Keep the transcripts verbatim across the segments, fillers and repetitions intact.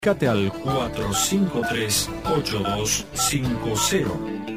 Comunicate al cuatro cinco tres, ocho dos cinco cero.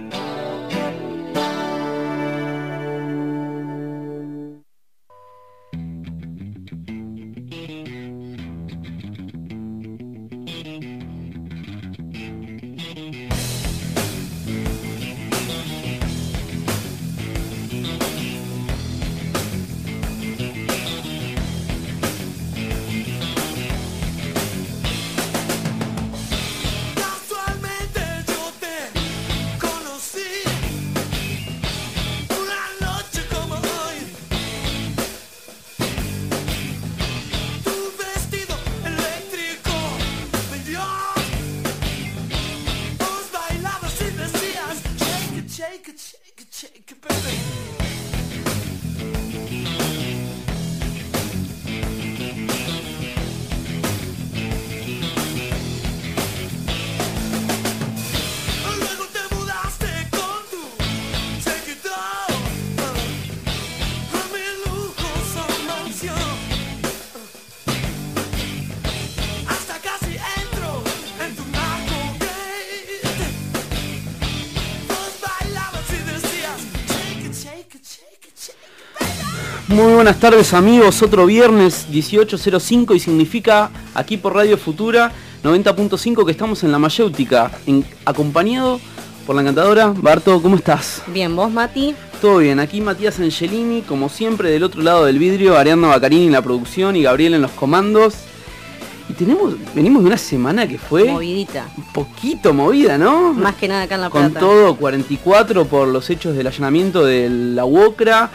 Muy buenas tardes amigos, otro viernes dieciocho cero cinco y significa aquí por Radio Futura noventa punto cinco que estamos en La Mayéutica, en, acompañado por la encantadora Barto. ¿Cómo estás? Bien, ¿vos, Mati? Todo bien, aquí Matías Angelini, como siempre del otro lado del vidrio, Ariadna Baccarini en la producción y Gabriel en los comandos. Y tenemos, venimos de una semana que fue movidita, un poquito movida, ¿no? Más que nada acá en La Plata. Con todo, cuarenta y cuatro por los hechos del allanamiento de la UOCRA,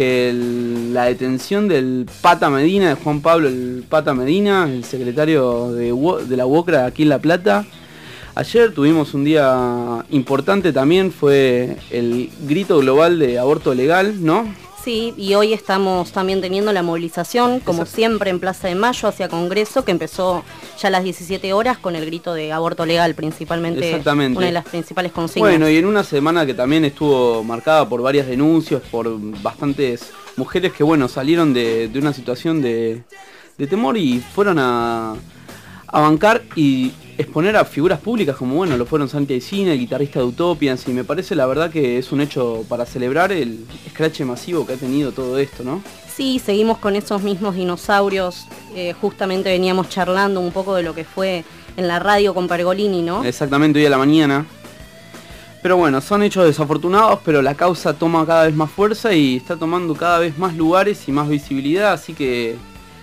el, la detención del Pata Medina, de Juan Pablo el Pata Medina, el secretario de, de la UOCRA aquí en La Plata. Ayer tuvimos un día importante también, fue el grito global de aborto legal, ¿no? Sí, y hoy estamos también teniendo la movilización, como Exacto. siempre, en Plaza de Mayo hacia Congreso, que empezó ya a las diecisiete horas con el grito de aborto legal, principalmente. Exactamente. Una de las principales consignas. Bueno, y en una semana que también estuvo marcada por varias denuncias, por bastantes mujeres que, bueno, salieron de, de una situación de, de temor y fueron a, a bancar y exponer a figuras públicas como, bueno, lo fueron Santi Aicina, el guitarrista de Utopians, y me parece la verdad que es un hecho para celebrar el escrache masivo que ha tenido todo esto, ¿no? Sí, seguimos con esos mismos dinosaurios, eh, justamente veníamos charlando un poco de lo que fue en la radio con Pergolini, ¿no? Exactamente, hoy a la mañana. Pero bueno, son hechos desafortunados, pero la causa toma cada vez más fuerza y está tomando cada vez más lugares y más visibilidad, así que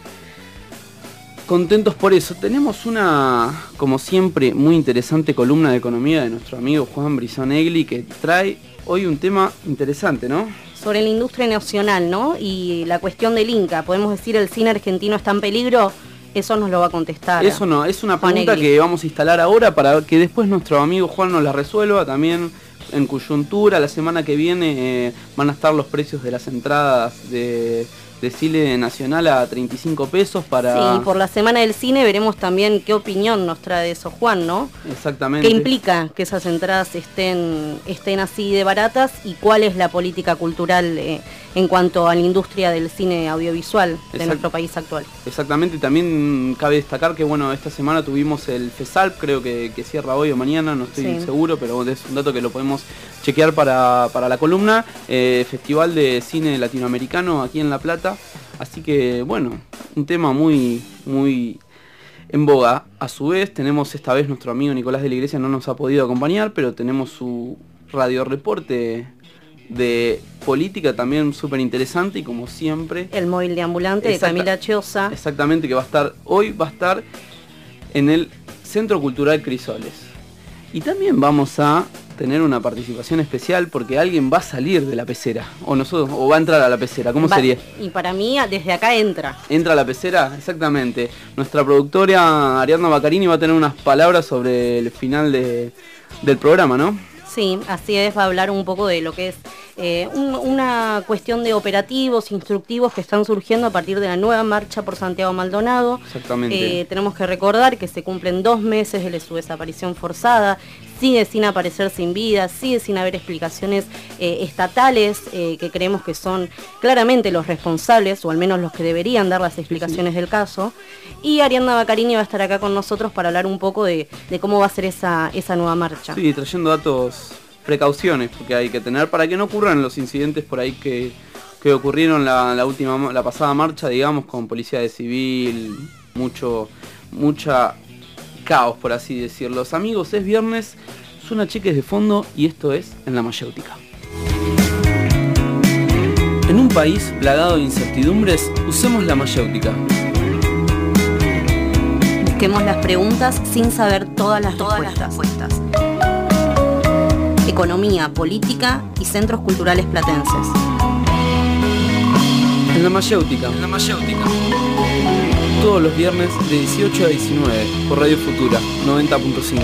contentos por eso. Tenemos una, como siempre, muy interesante columna de economía de nuestro amigo Juan Brisonegli, que trae hoy un tema interesante, ¿no? Sobre la industria nacional, ¿no? Y la cuestión del Inca. ¿Podemos decir el cine argentino está en peligro? Eso nos lo va a contestar. Eso no, es una Juan pregunta Egli. que vamos a instalar ahora para que después nuestro amigo Juan nos la resuelva. También en coyuntura, la semana que viene eh, van a estar los precios de las entradas de... de cine nacional a treinta y cinco pesos para... Sí, por la Semana del Cine veremos también qué opinión nos trae eso Juan, ¿no? Exactamente. ¿Qué implica que esas entradas estén, estén así de baratas y cuál es la política cultural eh, en cuanto a la industria del cine audiovisual de Exact- nuestro país actual? Exactamente, también cabe destacar que bueno, esta semana tuvimos el FESALP, creo que, que cierra hoy o mañana, no estoy Sí. seguro, pero es un dato que lo podemos chequear para, para la columna, eh, Festival de Cine Latinoamericano aquí en La Plata. Así que, bueno, un tema muy, muy en boga. A su vez, tenemos esta vez nuestro amigo Nicolás de la Iglesia no nos ha podido acompañar, pero tenemos su radioreporte de política también súper interesante y como siempre... El móvil de ambulante de Exacta- Camila Chiosa. Exactamente, que va a estar, hoy va a estar en el Centro Cultural Crisoles. Y también vamos a tener una participación especial porque alguien va a salir de la pecera, o nosotros, o va a entrar a la pecera, ¿cómo Va- sería? Y para mí, desde acá entra. ¿Entra a la pecera? Exactamente. Nuestra productora Ariadna Baccarini va a tener unas palabras sobre el final de, del programa, ¿no? Sí, así es, va a hablar un poco de lo que es eh, un- una cuestión de operativos, instructivos que están surgiendo a partir de la nueva marcha por Santiago Maldonado. Exactamente. Eh, tenemos que recordar que se cumplen dos meses de su desaparición forzada. sigue sin aparecer sin vida, sigue sin haber explicaciones eh, estatales eh, que creemos que son claramente los responsables, o al menos los que deberían dar las explicaciones sí. del caso. Y Ariadna Baccarini va a estar acá con nosotros para hablar un poco de, de cómo va a ser esa, esa nueva marcha. Sí, trayendo datos, precauciones que hay que tener para que no ocurran los incidentes por ahí que, que ocurrieron la, la última, la pasada marcha, digamos, con policía de civil, mucho, mucha caos, por así decirlo. Amigos, es viernes, suena Cheques de Fondo y esto es En la Mayéutica. En un país plagado de incertidumbres, usemos la mayéutica. Busquemos las preguntas sin saber todas las todas respuestas. Las respuestas. Economía, política y centros culturales platenses. En la Mayéutica. En la Mayéutica. Todos los viernes de dieciocho a diecinueve por Radio Futura noventa punto cinco.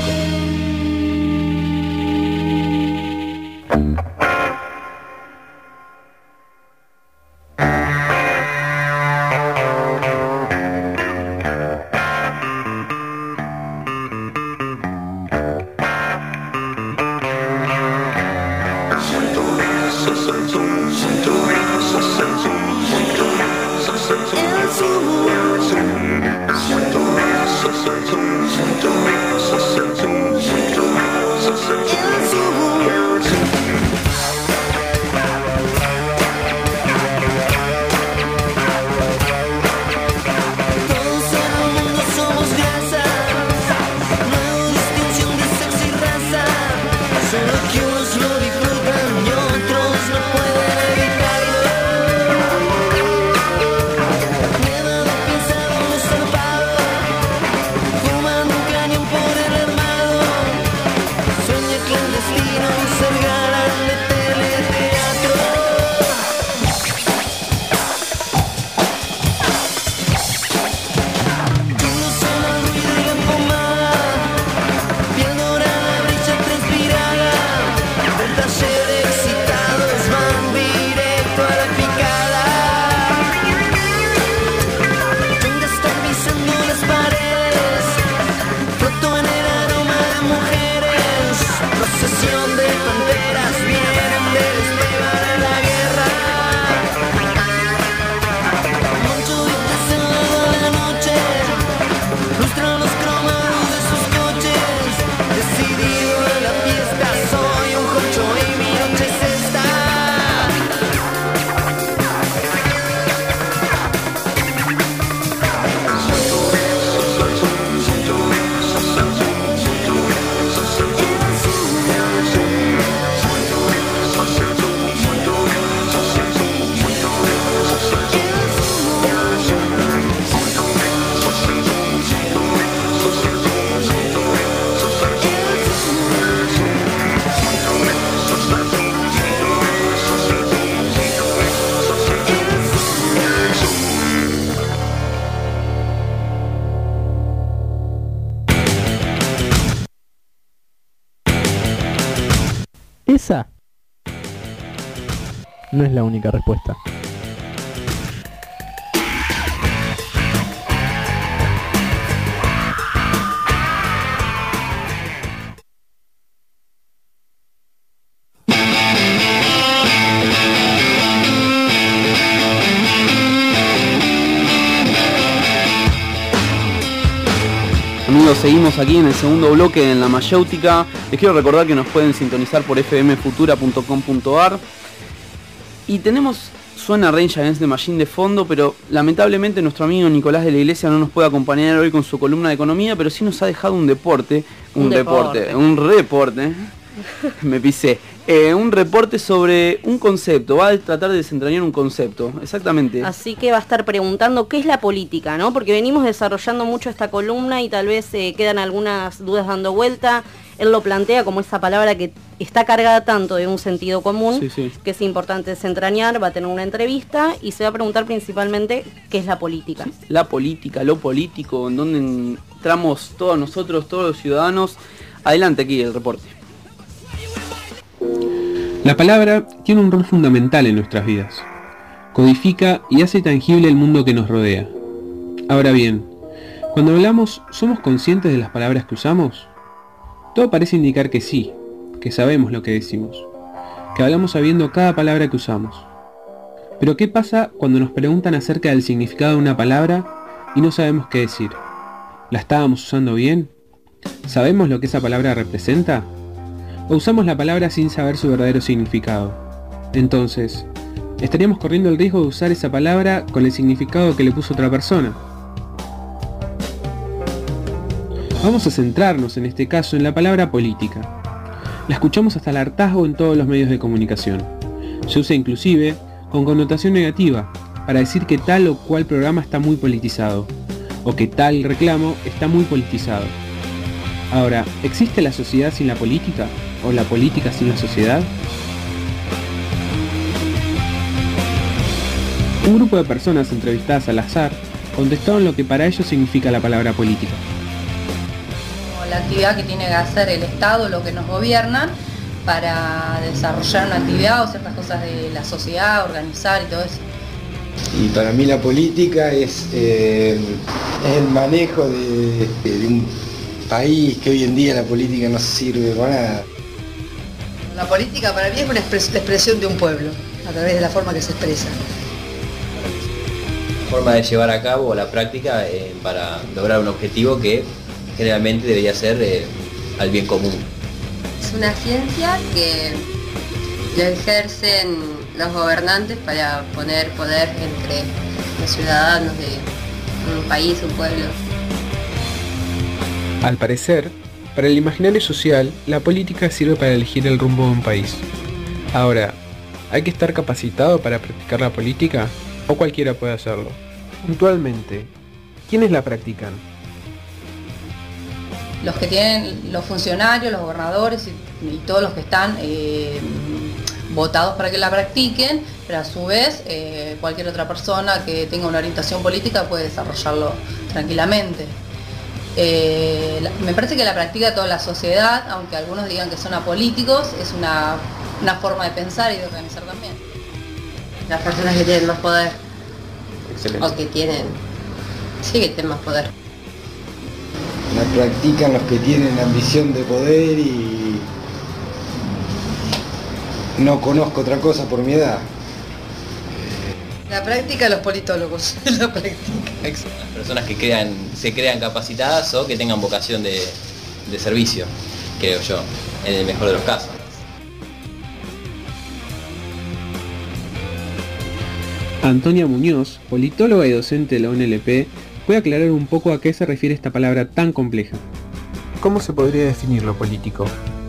Esa no es la única respuesta. Amigos, seguimos aquí en el segundo bloque en la Mayéutica. Les quiero recordar que nos pueden sintonizar por f m futura punto com punto a r. Y tenemos, suena Rage Against the Machine de fondo, pero lamentablemente nuestro amigo Nicolás de la Iglesia no nos puede acompañar hoy con su columna de economía, pero sí nos ha dejado un deporte, un, un deporte, deporte, un reporte, me pisé, eh, un reporte sobre un concepto, va a tratar de desentrañar un concepto, exactamente. Así que va a estar preguntando qué es la política, ¿no? Porque venimos desarrollando mucho esta columna y tal vez eh, quedan algunas dudas dando vuelta. Él lo plantea como esa palabra que está cargada tanto de un sentido común, sí, sí. que es importante desentrañar, va a tener una entrevista y se va a preguntar principalmente qué es la política. Sí, la política, lo político, en donde entramos todos nosotros, todos los ciudadanos. Adelante aquí el reporte. La palabra tiene un rol fundamental en nuestras vidas. Codifica y hace tangible el mundo que nos rodea. Ahora bien, cuando hablamos, ¿somos conscientes de las palabras que usamos? Todo parece indicar que sí, que sabemos lo que decimos, que hablamos sabiendo cada palabra que usamos. Pero ¿qué pasa cuando nos preguntan acerca del significado de una palabra y no sabemos qué decir? ¿La estábamos usando bien? ¿Sabemos lo que esa palabra representa? ¿O usamos la palabra sin saber su verdadero significado? Entonces, estaríamos corriendo el riesgo de usar esa palabra con el significado que le puso otra persona. Vamos a centrarnos en este caso en la palabra política. La escuchamos hasta el hartazgo en todos los medios de comunicación. Se usa inclusive con connotación negativa, para decir que tal o cual programa está muy politizado, o que tal reclamo está muy politizado. Ahora, ¿existe la sociedad sin la política? ¿O la política sin la sociedad? Un grupo de personas entrevistadas al azar contestaron lo que para ellos significa la palabra política. La actividad que tiene que hacer el Estado, lo que nos gobiernan, para desarrollar una actividad o ciertas cosas de la sociedad, organizar y todo eso. Y para mí la política es, eh, es el manejo de, de un país que hoy en día la política no sirve para nada. La política para mí es una expres- la expresión de un pueblo, a través de la forma que se expresa. Forma de llevar a cabo la práctica eh, para lograr un objetivo que generalmente debería ser eh, al bien común. Es una ciencia que lo ejercen los gobernantes para poner poder entre los ciudadanos de un país, un pueblo. Al parecer, para el imaginario social, la política sirve para elegir el rumbo de un país. Ahora, ¿hay que estar capacitado para practicar la política? ¿O cualquiera puede hacerlo? Puntualmente, ¿quiénes la practican? Los que tienen, los funcionarios, los gobernadores y, y todos los que están eh, votados para que la practiquen, pero a su vez eh, cualquier otra persona que tenga una orientación política puede desarrollarlo tranquilamente. Eh, la, me parece que la practica toda la sociedad, aunque algunos digan que son apolíticos, es una, una forma de pensar y de organizar también. Las personas que tienen más poder. Excelente. O que tienen, sí que tienen más poder. La practican los que tienen ambición de poder y no conozco otra cosa por mi edad. La práctica los politólogos, la práctica. Las personas que crean, se crean capacitadas o que tengan vocación de, de servicio, creo yo, en el mejor de los casos. Antonia Muñoz, politóloga y docente de la U N L P, puede aclarar un poco a qué se refiere esta palabra tan compleja. ¿Cómo se podría definir lo político?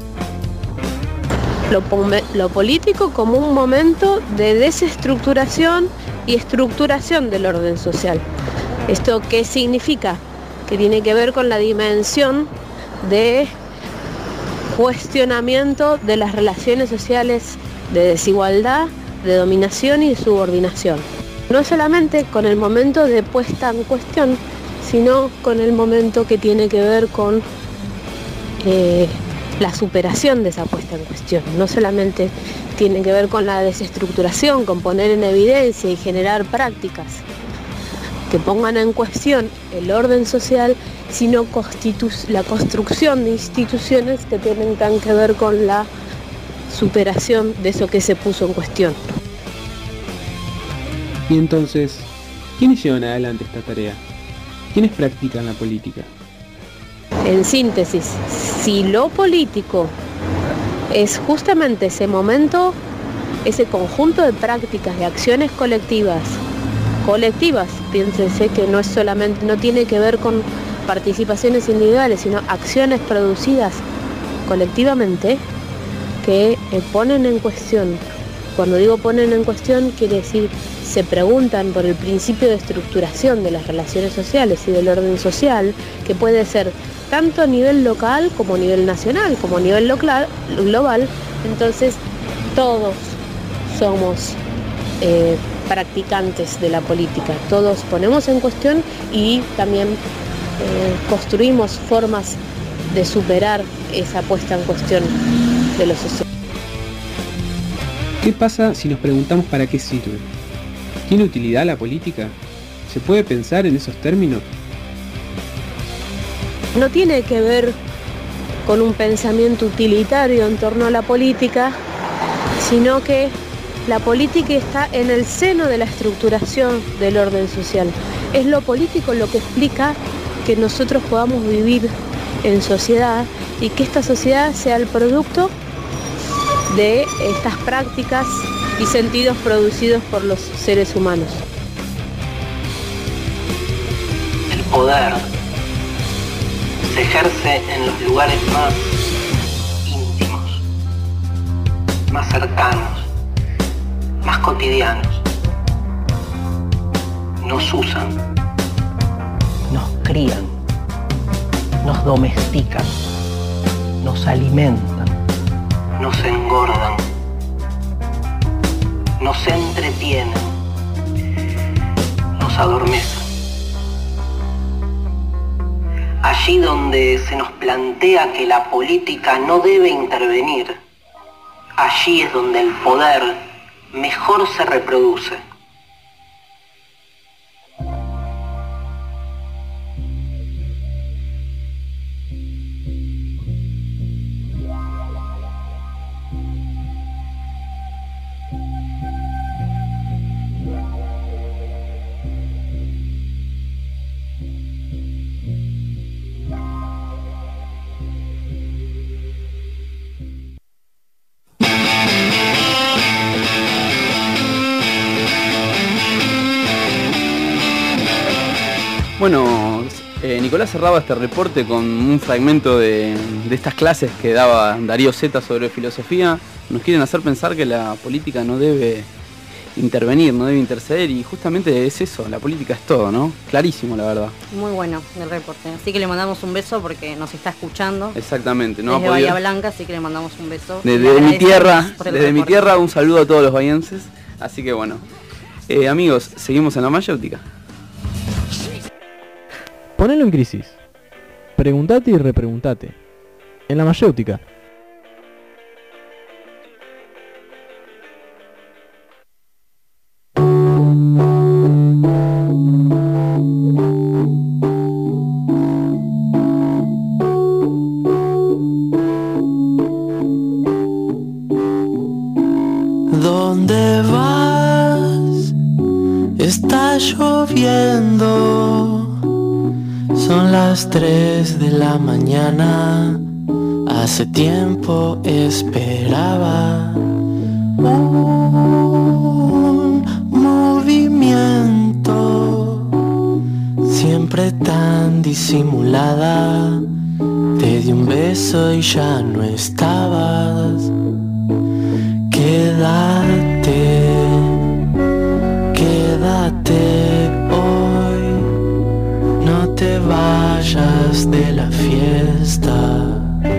Lo, lo político como un momento de desestructuración y estructuración del orden social. ¿Esto qué significa? Que tiene que ver con la dimensión de cuestionamiento de las relaciones sociales de desigualdad, de dominación y de subordinación. No solamente con el momento de puesta en cuestión, sino con el momento que tiene que ver con eh, la superación de esa puesta en cuestión. No solamente tiene que ver con la desestructuración, con poner en evidencia y generar prácticas que pongan en cuestión el orden social, sino constitu- la construcción de instituciones que tienen que ver con la superación de eso que se puso en cuestión. Y entonces, ¿quiénes llevan adelante esta tarea? ¿Quiénes practican la política? En síntesis, si lo político es justamente ese momento, ese conjunto de prácticas, de acciones colectivas, colectivas, piénsense que no es solamente, no tiene que ver con participaciones individuales, sino acciones producidas colectivamente que eh, ponen en cuestión. Cuando digo ponen en cuestión, quiere decir se preguntan por el principio de estructuración de las relaciones sociales y del orden social, que puede ser tanto a nivel local como a nivel nacional, como a nivel local, global. Entonces todos somos eh, practicantes de la política, todos ponemos en cuestión y también eh, construimos formas de superar esa puesta en cuestión de lo social. ¿Qué pasa si nos preguntamos para qué sirve? ¿Tiene utilidad la política? ¿Se puede pensar en esos términos? No tiene que ver con un pensamiento utilitario en torno a la política, sino que la política está en el seno de la estructuración del orden social. Es lo político lo que explica que nosotros podamos vivir en sociedad y que esta sociedad sea el producto de estas prácticas y sentidos producidos por los seres humanos. El poder se ejerce en los lugares más íntimos, más cercanos, más cotidianos. Nos usan, nos crían, nos domestican, nos alimentan, nos engordan, nos entretienen, nos adormecen. Allí donde se nos plantea que la política no debe intervenir, allí es donde el poder mejor se reproduce. Bueno, eh, Nicolás cerraba este reporte con un fragmento de, de estas clases que daba Darío Zeta sobre filosofía. Nos quieren hacer pensar que la política no debe intervenir, no debe interceder, y justamente es eso, la política es todo, ¿no? Clarísimo, la verdad. Muy bueno el reporte, así que le mandamos un beso porque nos está escuchando. Exactamente, no desde ha podido... Bahía Blanca, así que le mandamos un beso. Desde mi tierra, desde mi tierra un saludo a todos los bahienses. Así que bueno, eh, amigos, seguimos en la mayéutica. Ponelo en crisis. Preguntate y repreguntate. En la mayéutica. ¿Dónde vas? Está lloviendo. Son las tres de la mañana. Hace tiempo esperaba un movimiento, siempre tan disimulada. Te di un beso y ya no estabas. Quédate, quédate hoy, no te vayas de la fiesta.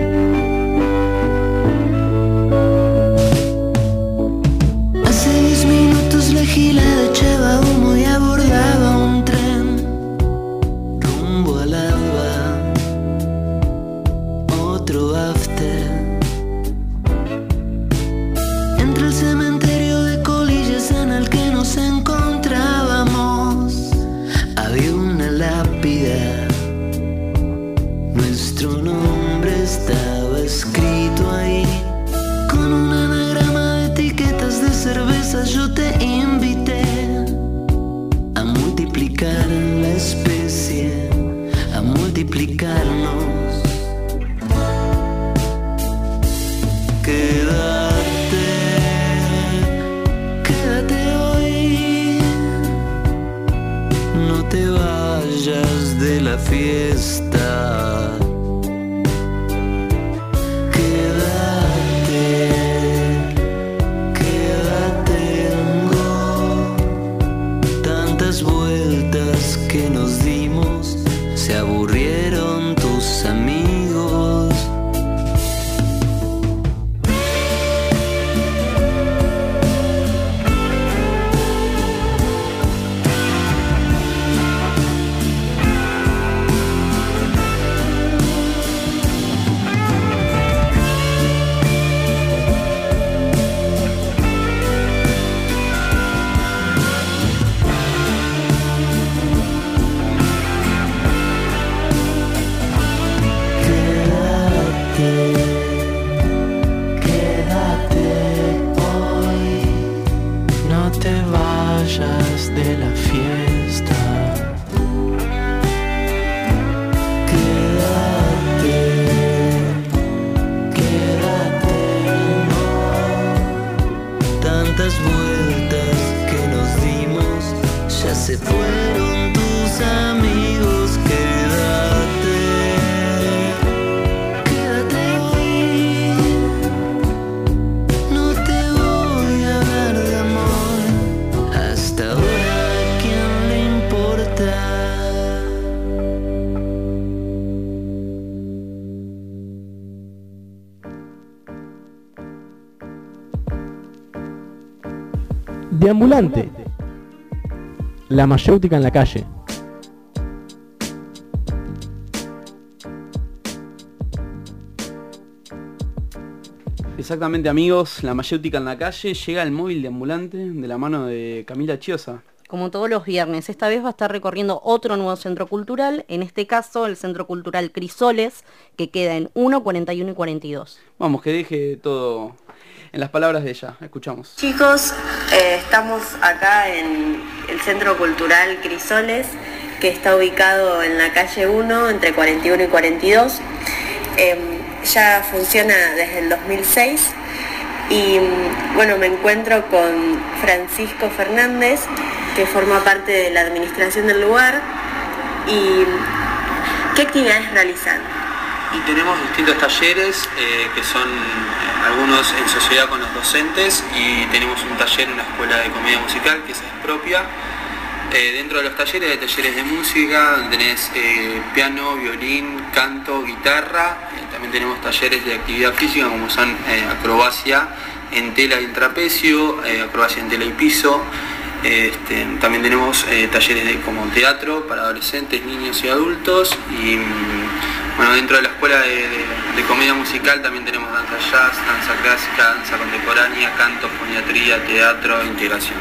Hace diez minutos la gilada echaba humo y abordaba un tren rumbo al alba, otro after. Entre el cementerio de colillas en el que nos encontrábamos había una lápida, nuestro nombre. Deambulante. La mayéutica en la calle. Exactamente, amigos, la mayéutica en la calle, llega el móvil deambulante de la mano de Camila Chiosa. Como todos los viernes, esta vez va a estar recorriendo otro nuevo centro cultural, en este caso el Centro Cultural Crisoles, que queda en uno, cuarenta y uno y cuarenta y dos. Vamos, que deje todo en las palabras de ella, escuchamos. Chicos, eh, estamos acá en el Centro Cultural Crisoles, que está ubicado en la calle uno, entre cuarenta y uno y cuarenta y dos. Eh, ya funciona desde el dos mil seis y bueno, me encuentro con Francisco Fernández, que forma parte de la administración del lugar. ¿Y qué actividades realizan? Y tenemos distintos talleres eh, que son eh, algunos en sociedad con los docentes, y tenemos un taller en una escuela de comedia musical que esa es propia. Eh, dentro de los talleres hay talleres de música, donde tenés eh, piano, violín, canto, guitarra. Eh, también tenemos talleres de actividad física como son eh, acrobacia en tela y en trapecio, eh, acrobacia en tela y piso. Este, también tenemos eh, talleres de, como teatro para adolescentes, niños y adultos. Y bueno, dentro de la escuela de, de, de comedia musical también tenemos danza jazz, danza clásica, danza contemporánea, canto, foniatría, teatro, integración.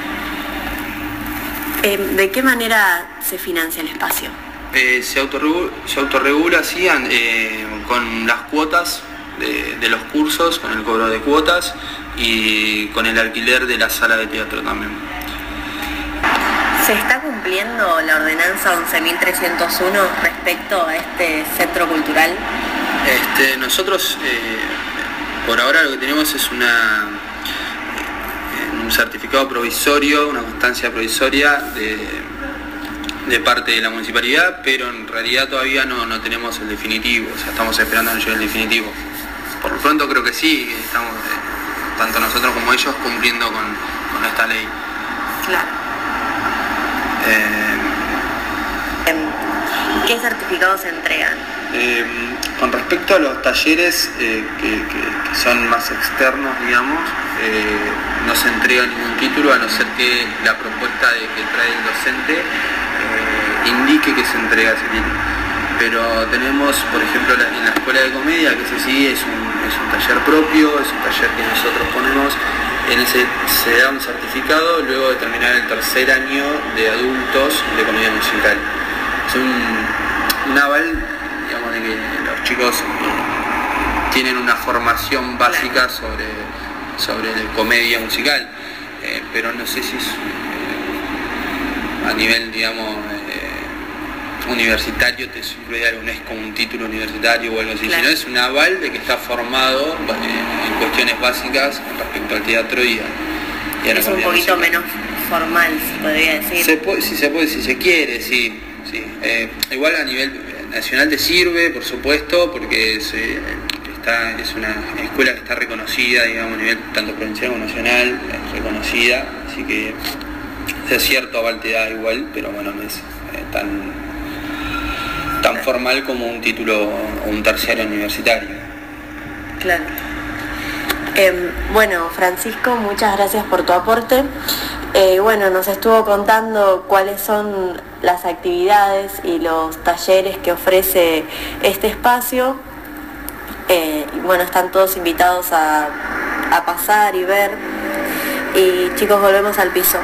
Eh, ¿De qué manera se financia el espacio? Eh, se, autorregula, se autorregula sí, eh, con las cuotas de, de los cursos, con el cobro de cuotas y con el alquiler de la sala de teatro también. ¿Se está cumpliendo la ordenanza once mil trescientos uno respecto a este centro cultural? Este, nosotros eh, por ahora lo que tenemos es una, eh, un certificado provisorio, una constancia provisoria de, de parte de la municipalidad, pero en realidad todavía no, no tenemos el definitivo, o sea, estamos esperando a que llegue el definitivo. Por lo pronto creo que sí, estamos, eh, tanto nosotros como ellos, cumpliendo con, con esta ley. Claro. Eh, ¿Qué certificados se entregan? Eh, con respecto a los talleres eh, que, que, que son más externos, digamos, eh, no se entrega ningún título, a no ser que la propuesta de que trae el docente eh, indique que se entrega ese título. Pero tenemos, por ejemplo, la, en la escuela de comedia, que ese sí es un, es un taller propio, es un taller que nosotros ponemos. En ese se da un certificado luego de terminar el tercer año de adultos de comedia musical. Es un, un aval, digamos, de que los chicos eh, tienen una formación básica sobre, sobre comedia musical, eh, pero no sé si es eh, a nivel, digamos, eh, universitario te sirve de algo, no es como un título universitario o algo así, claro, sino es un aval de que está formado eh, en cuestiones básicas respecto al teatro y a, y a la es un poquito musical. Menos formal, se podría decir. Se puede, si se puede, si se quiere, sí. sí. Eh, igual a nivel nacional te sirve, por supuesto, porque se, está, es una escuela que está reconocida, digamos, a nivel tanto provincial como nacional, reconocida, así que de cierto aval te da igual, pero bueno, no es eh, tan tan formal como un título o un terciario universitario. Claro. Eh, bueno, Francisco, muchas gracias por tu aporte. Eh, bueno, nos estuvo contando cuáles son las actividades y los talleres que ofrece este espacio. Eh, y bueno, están todos invitados a, a pasar y ver. Y chicos, volvemos al piso.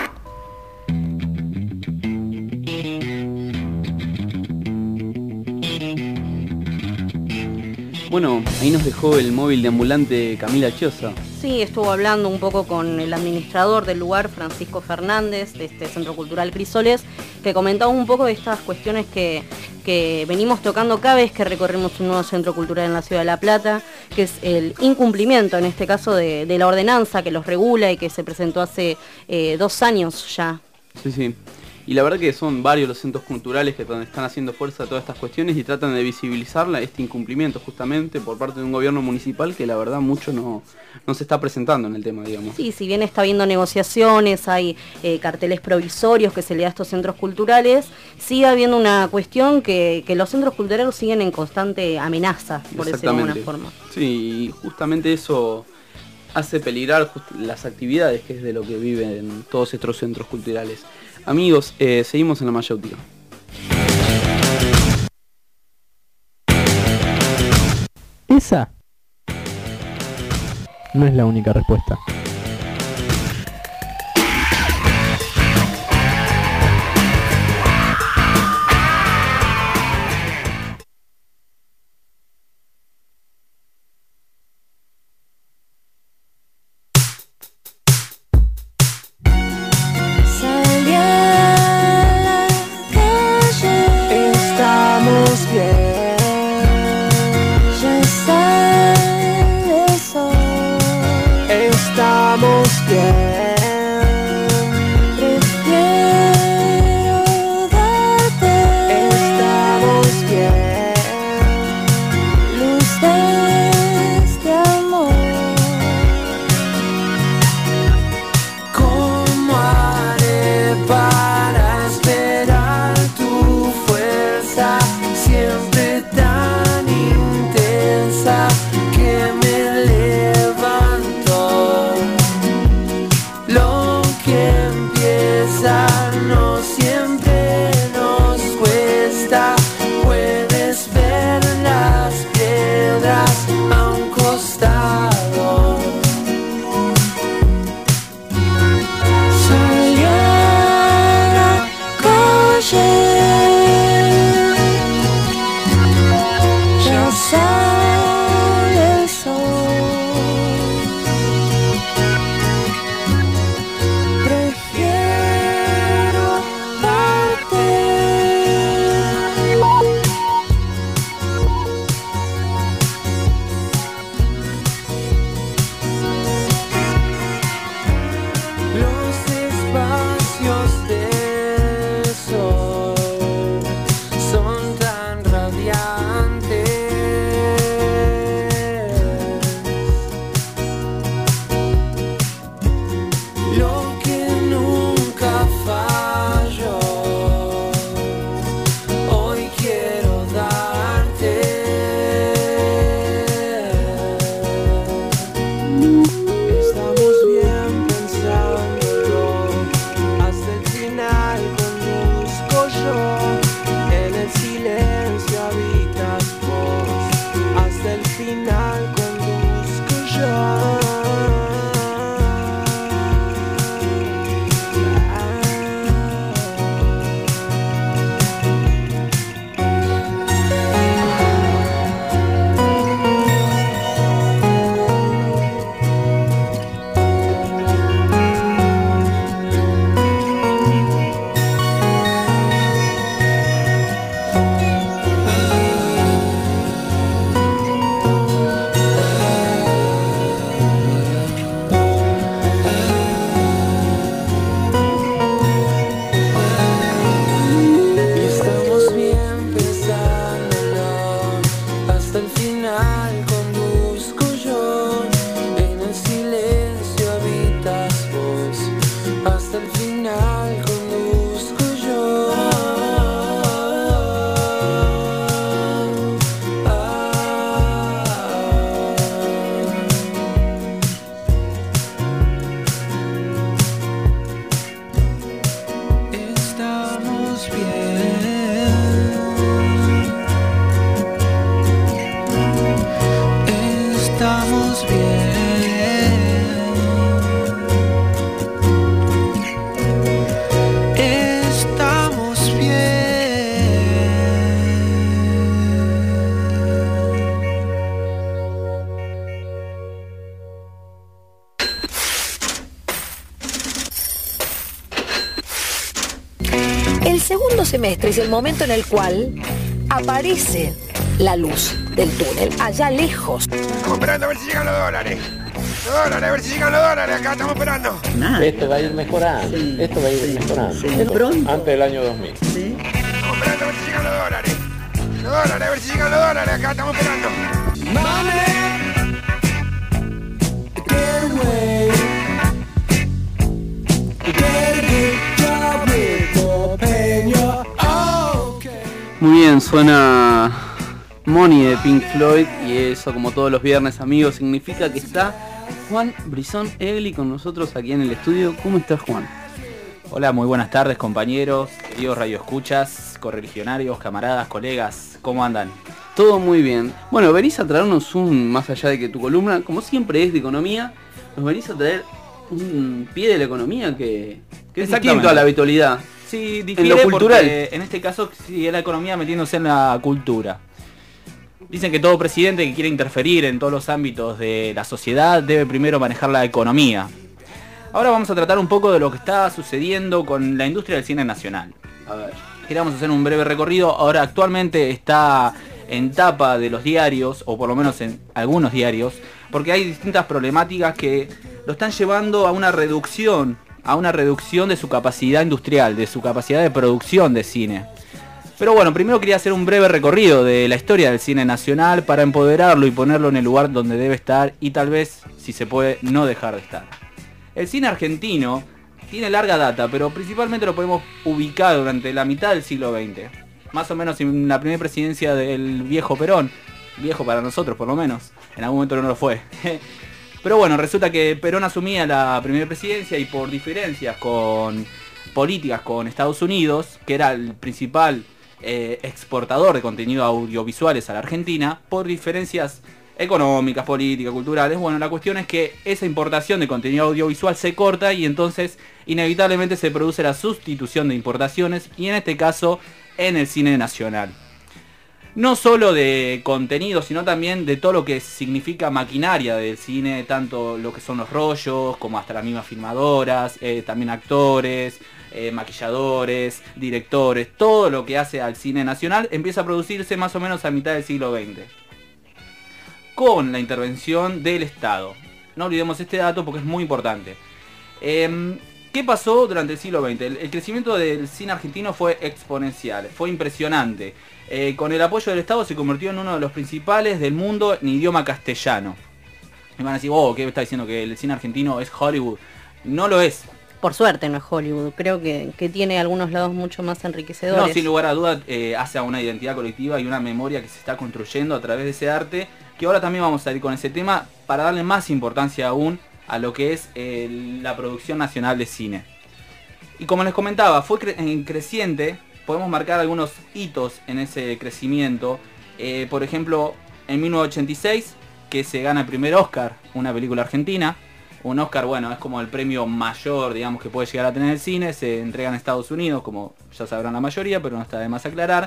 Bueno, ahí nos dejó el móvil de ambulante Camila Chiosa. Sí, estuvo hablando un poco con el administrador del lugar, Francisco Fernández, de este Centro Cultural Crisoles, que comentaba un poco de estas cuestiones que, que venimos tocando cada vez que recorremos un nuevo centro cultural en la ciudad de La Plata, que es el incumplimiento, en este caso, de, de la ordenanza que los regula y que se presentó hace eh, dos años ya. Sí, sí. Y la verdad que son varios los centros culturales que están haciendo fuerza a todas estas cuestiones y tratan de visibilizar este incumplimiento justamente por parte de un gobierno municipal que la verdad mucho no, no se está presentando en el tema, digamos. Sí, si bien está habiendo negociaciones, hay eh, carteles provisorios que se le da a estos centros culturales, sigue habiendo una cuestión que, que los centros culturales siguen en constante amenaza, por decirlo de alguna forma. Sí, y justamente eso hace peligrar las actividades, que es de lo que viven todos estos centros culturales. Amigos, eh, seguimos en La Mayéutica. Esa no es la única respuesta. El segundo semestre es el momento en el cual aparece la luz del túnel, allá lejos. Estamos esperando a ver si llegan los dólares. Los dólares, a ver si llegan los dólares. Acá estamos esperando. Nada. Esto va a ir mejorando. Sí. Esto va a ir sí. mejorando. Sí. Esto, pronto. Antes del año dos mil. Sí. Estamos esperando a ver si llegan los dólares. Los dólares, a ver si llegan los dólares. Acá estamos esperando. ¡Mame! Muy bien, suena Money de Pink Floyd y eso, como todos los viernes, amigos, significa que está Juan Brizón Egli con nosotros aquí en el estudio. ¿Cómo estás, Juan? Hola, muy buenas tardes, compañeros, queridos radioescuchas, correligionarios, camaradas, colegas, ¿cómo andan? Todo muy bien. Bueno, venís a traernos un, más allá de que tu columna, como siempre es de economía, nos venís a traer un pie de la economía que, que es distinto a la habitualidad. Sí, en difiere lo cultural. porque en este caso sí es la economía metiéndose en la cultura. Dicen que todo presidente que quiere interferir en todos los ámbitos de la sociedad debe primero manejar la economía. Ahora vamos a tratar un poco de lo que está sucediendo con la industria del cine nacional. A ver. Queríamos hacer un breve recorrido. Ahora actualmente está en tapa de los diarios, o por lo menos en algunos diarios, porque hay distintas problemáticas que lo están llevando a una reducción, a una reducción de su capacidad industrial, de su capacidad de producción de cine. Pero bueno, primero quería hacer un breve recorrido de la historia del cine nacional para empoderarlo y ponerlo en el lugar donde debe estar y tal vez, si se puede, no dejar de estar. El cine argentino tiene larga data, pero principalmente lo podemos ubicar durante la mitad del siglo veinte. Más o menos en la primera presidencia del viejo Perón. Viejo para nosotros, por lo menos. En algún momento no lo fue. Pero bueno, resulta que Perón asumía la primera presidencia y por diferencias con políticas con Estados Unidos, que era el principal eh, exportador de contenido audiovisuales a la Argentina, por diferencias económicas, políticas, culturales, bueno, la cuestión es que esa importación de contenido audiovisual se corta y entonces inevitablemente se produce la sustitución de importaciones y en este caso en el cine nacional. No solo de contenido, sino también de todo lo que significa maquinaria del cine, tanto lo que son los rollos, como hasta las mismas filmadoras, eh, también actores, eh, maquilladores, directores, todo lo que hace al cine nacional empieza a producirse más o menos a mitad del siglo veinte. Con la intervención del Estado. No olvidemos este dato porque es muy importante. Eh, ¿Qué pasó durante el siglo veinte? El, el crecimiento del cine argentino fue exponencial, fue impresionante. Eh, con el apoyo del Estado se convirtió en uno de los principales del mundo en idioma castellano. Y van a decir, oh, ¿qué está diciendo? ¿Que el cine argentino es Hollywood? No lo es. Por suerte no es Hollywood, creo que, que tiene algunos lados mucho más enriquecedores. No, sin lugar a dudas, eh, hace a una identidad colectiva y una memoria que se está construyendo a través de ese arte, que ahora también vamos a ir con ese tema para darle más importancia aún a lo que es eh, la producción nacional de cine. Y como les comentaba, fue cre en creciente, podemos marcar algunos hitos en ese crecimiento. Eh, por ejemplo, en mil novecientos ochenta y seis, que se gana el primer Oscar, una película argentina. Un Oscar, bueno, es como el premio mayor, digamos, que puede llegar a tener el cine. Se entrega en Estados Unidos, como ya sabrán la mayoría, pero no está de más aclarar.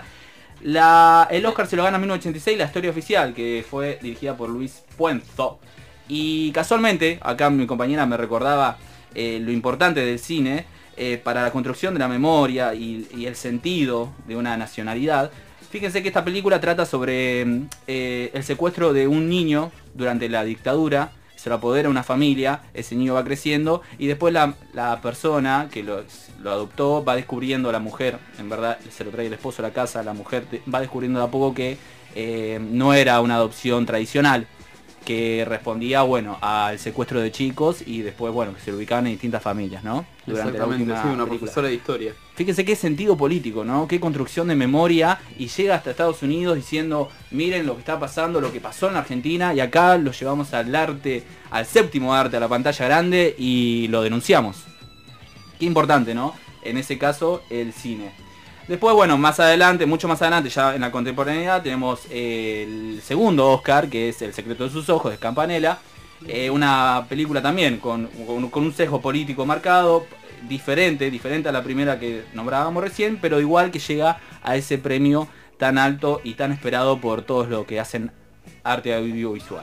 La, el Oscar se lo gana en mil novecientos ochenta y seis, La historia oficial, que fue dirigida por Luis Puenzo. Y casualmente, acá mi compañera me recordaba eh, lo importante del cine eh, para la construcción de la memoria y, y el sentido de una nacionalidad. Fíjense que esta película trata sobre eh, el secuestro de un niño durante la dictadura. Se lo apodera una familia, ese niño va creciendo y después la, la persona que lo, lo adoptó va descubriendo, la mujer, en verdad se lo trae el esposo a la casa, la mujer va descubriendo de a poco que eh, no era una adopción tradicional, que respondía, bueno, al secuestro de chicos y después, bueno, que se lo ubicaban en distintas familias, ¿no? Durante la última sí, una película. profesora de historia. Fíjense qué sentido político, ¿no? Qué construcción de memoria y llega hasta Estados Unidos diciendo, miren lo que está pasando, lo que pasó en la Argentina y acá lo llevamos al arte, al séptimo arte, a la pantalla grande y lo denunciamos. Qué importante, ¿no? En ese caso, el cine. Después, bueno, más adelante, mucho más adelante, ya en la contemporaneidad, tenemos el segundo Oscar, que es El secreto de sus ojos, de Campanella. Eh, una película también con, con, con un sesgo político marcado, diferente, diferente a la primera que nombrábamos recién, pero igual que llega a ese premio tan alto y tan esperado por todos los que hacen arte audiovisual.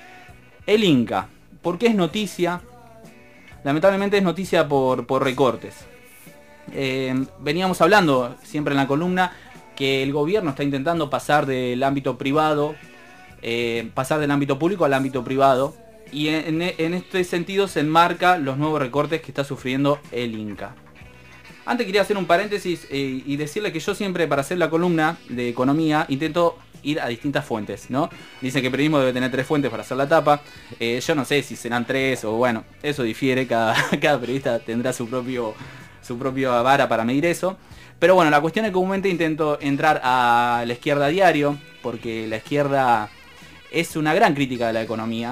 El Inca, ¿por qué es noticia? Lamentablemente es noticia por, por recortes. Eh, veníamos hablando siempre en la columna que el gobierno está intentando pasar del ámbito privado, eh, pasar del ámbito público al ámbito privado, y en, en este sentido se enmarca los nuevos recortes que está sufriendo el Inca. Antes quería hacer un paréntesis eh, y decirle que yo siempre, para hacer la columna de economía, intento ir a distintas fuentes, ¿no? Dicen que el periodismo debe tener tres fuentes para hacer la tapa. Eh, yo no sé si serán tres o bueno, eso difiere, cada, cada periodista tendrá su propio su propia vara para medir eso. Pero bueno, la cuestión es que comúnmente intento entrar a La Izquierda Diario, porque La Izquierda es una gran crítica de la economía.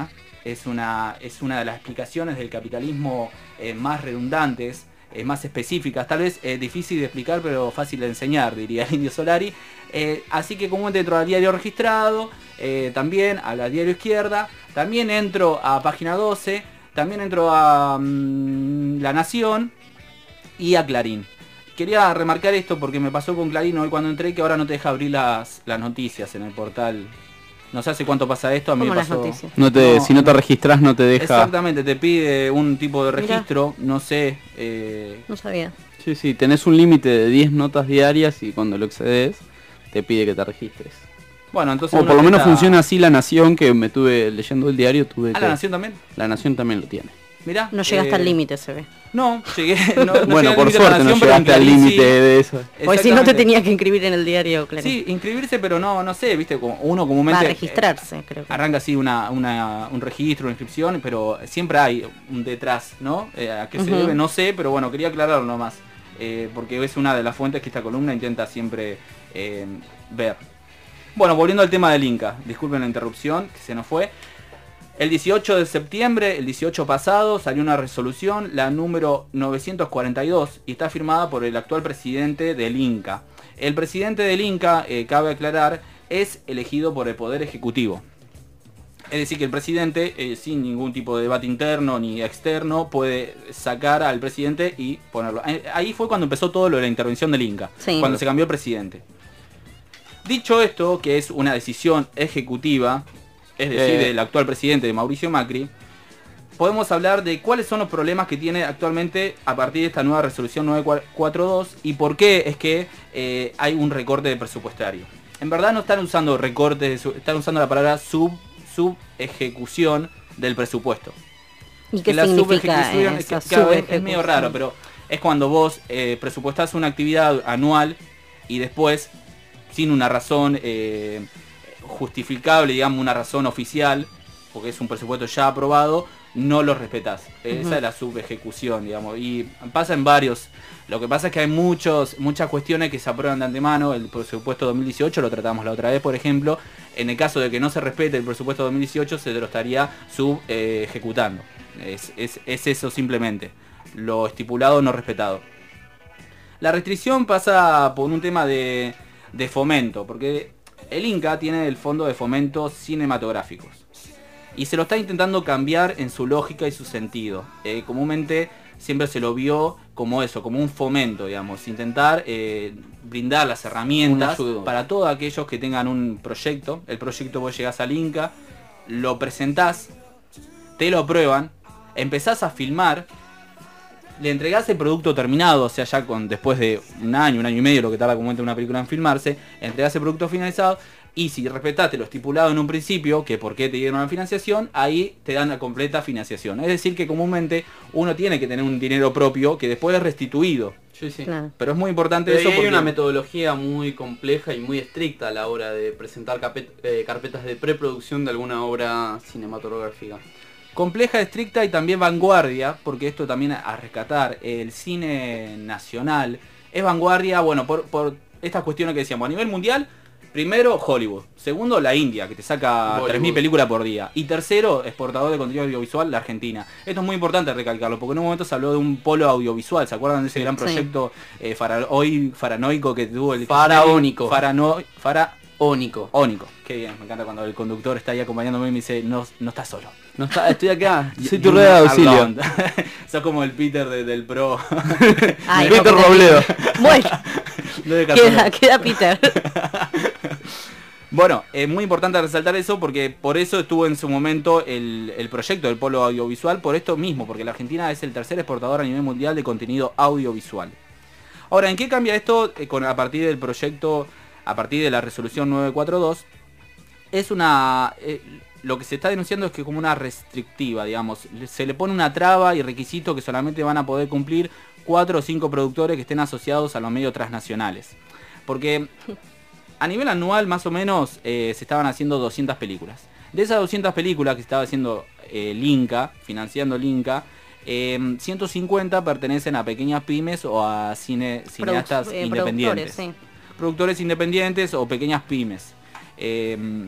es una, es una de las explicaciones del capitalismo eh, más redundantes, eh, más específicas, tal vez eh, difícil de explicar pero fácil de enseñar, diría el Indio Solari. Eh, así que comúnmente entro al diario registrado, eh, también a la diario Izquierda, también entro a Página doce, también entro a mmm, La Nación y a Clarín. Quería remarcar esto porque me pasó con Clarín hoy cuando entré, que ahora no te deja abrir las, las noticias en el portal. No sé hace cuánto pasa esto, a mí me pasó. No te, no, si no te registras no te deja. Exactamente, te pide un tipo de registro, Mirá. no sé. Eh... No sabía. Sí, sí, tenés un límite de diez notas diarias y cuando lo excedes te pide que te registres. Bueno, entonces... O por lo menos está... funciona así La Nación, que me tuve leyendo el diario, tuve ¿Ah, que... La Nación también? La Nación también lo tiene. Mirá. No llegaste eh... al límite, se ve. No, llegué... No, no bueno, llegué por suerte no llegaste al límite de eso. Pues si no te tenías que inscribir en el diario, claro. Sí, inscribirse, pero no, no sé, viste, uno comúnmente... Va a registrarse, eh, creo que. Arranca así una, una, un registro, una inscripción, pero siempre hay un detrás, ¿no? Eh, ¿A qué se uh-huh. debe? No sé, pero bueno, quería aclararlo nomás. Eh, porque es una de las fuentes que esta columna intenta siempre eh, ver. Bueno, volviendo al tema del Inca, disculpen la interrupción, que se nos fue. El dieciocho de septiembre, el dieciocho pasado, salió una resolución, la número novecientos cuarenta y dos, y está firmada por el actual presidente del Inca. El presidente del Inca, eh, cabe aclarar, es elegido por el Poder Ejecutivo. Es decir, que el presidente, eh, sin ningún tipo de debate interno ni externo, puede sacar al presidente y ponerlo. Eh, ahí fue cuando empezó todo lo de la intervención del Inca, sí. cuando se cambió el presidente. Dicho esto, que es una decisión ejecutiva, es decir, eh. del actual presidente de Mauricio Macri, podemos hablar de cuáles son los problemas que tiene actualmente a partir de esta nueva resolución novecientos cuarenta y dos y por qué es que eh, hay un recorte de presupuestario. En verdad no están usando recortes, están usando la palabra sub, subejecución del presupuesto. ¿Y qué la significa subejecución esa es, que, que es medio raro, pero es cuando vos eh, presupuestás una actividad anual y después, sin una razón eh, justificable, digamos una razón oficial, porque es un presupuesto ya aprobado, no lo respetás. Uh-huh. Esa es la subejecución, digamos. Y pasa en varios. Lo que pasa es que hay muchos, muchas cuestiones que se aprueban de antemano. El presupuesto dos mil dieciocho lo tratamos la otra vez, por ejemplo. En el caso de que no se respete el presupuesto dos mil dieciocho, se lo estaría subejecutando. Es, es, es eso simplemente. Lo estipulado no respetado. La restricción pasa por un tema de, de fomento, porque el Inca tiene el Fondo de Fomento Cinematográficos. Y se lo está intentando cambiar en su lógica y su sentido. Eh, comúnmente siempre se lo vio como eso, como un fomento, digamos. Intentar eh, brindar las herramientas para todos aquellos que tengan un proyecto. El proyecto vos llegás al Inca, lo presentás, te lo aprueban, empezás a filmar, le entregás el producto terminado, o sea, ya con después de un año, un año y medio, lo que tarda comúnmente una película en filmarse, entregás el producto finalizado. Y si respetaste lo estipulado en un principio, que por qué te dieron la financiación, ahí te dan la completa financiación. Es decir, que comúnmente uno tiene que tener un dinero propio que después es restituido. Sí, sí. Claro. Pero es muy importante Pero eso hay porque... una metodología muy compleja y muy estricta a la hora de presentar capet- eh, carpetas de preproducción de alguna obra cinematográfica. Compleja, estricta y también vanguardia, porque esto también a rescatar el cine nacional es vanguardia, bueno, por, por estas cuestiones que decíamos, a nivel mundial. Primero, Hollywood. Segundo, la India, que te saca tres mil películas por día. Y tercero, exportador de contenido audiovisual, la Argentina. Esto es muy importante recalcarlo, porque en un momento se habló de un polo audiovisual. ¿Se acuerdan de ese gran proyecto sí. eh, fara, hoy faranoico que tuvo el... Faraónico. Farano, Faraónico. Ónico. Qué bien, me encanta cuando el conductor está ahí acompañándome y me dice, no, no estás solo. No está, estoy acá, soy tu red de auxilio. Sos como el Peter de, del Pro. Ay, Peter no, Robledo. Bueno, queda, queda Peter. Bueno, es muy importante resaltar eso porque por eso estuvo en su momento el, el proyecto del polo audiovisual, por esto mismo, porque la Argentina es el tercer exportador a nivel mundial de contenido audiovisual. Ahora, ¿en qué cambia esto eh, con, a partir del proyecto, a partir de la resolución novecientos cuarenta y dos? Es una... Eh, lo que se está denunciando es que como una restrictiva, digamos. Se le pone una traba y requisito que solamente van a poder cumplir cuatro o cinco productores que estén asociados a los medios transnacionales. Porque... a nivel anual, más o menos, eh, se estaban haciendo doscientas películas. De esas doscientas películas que estaba haciendo eh, el Inca, financiando el Inca, eh, ciento cincuenta pertenecen a pequeñas pymes o a cine, cineastas eh, independientes. Productores, sí. Productores independientes o pequeñas pymes. Eh,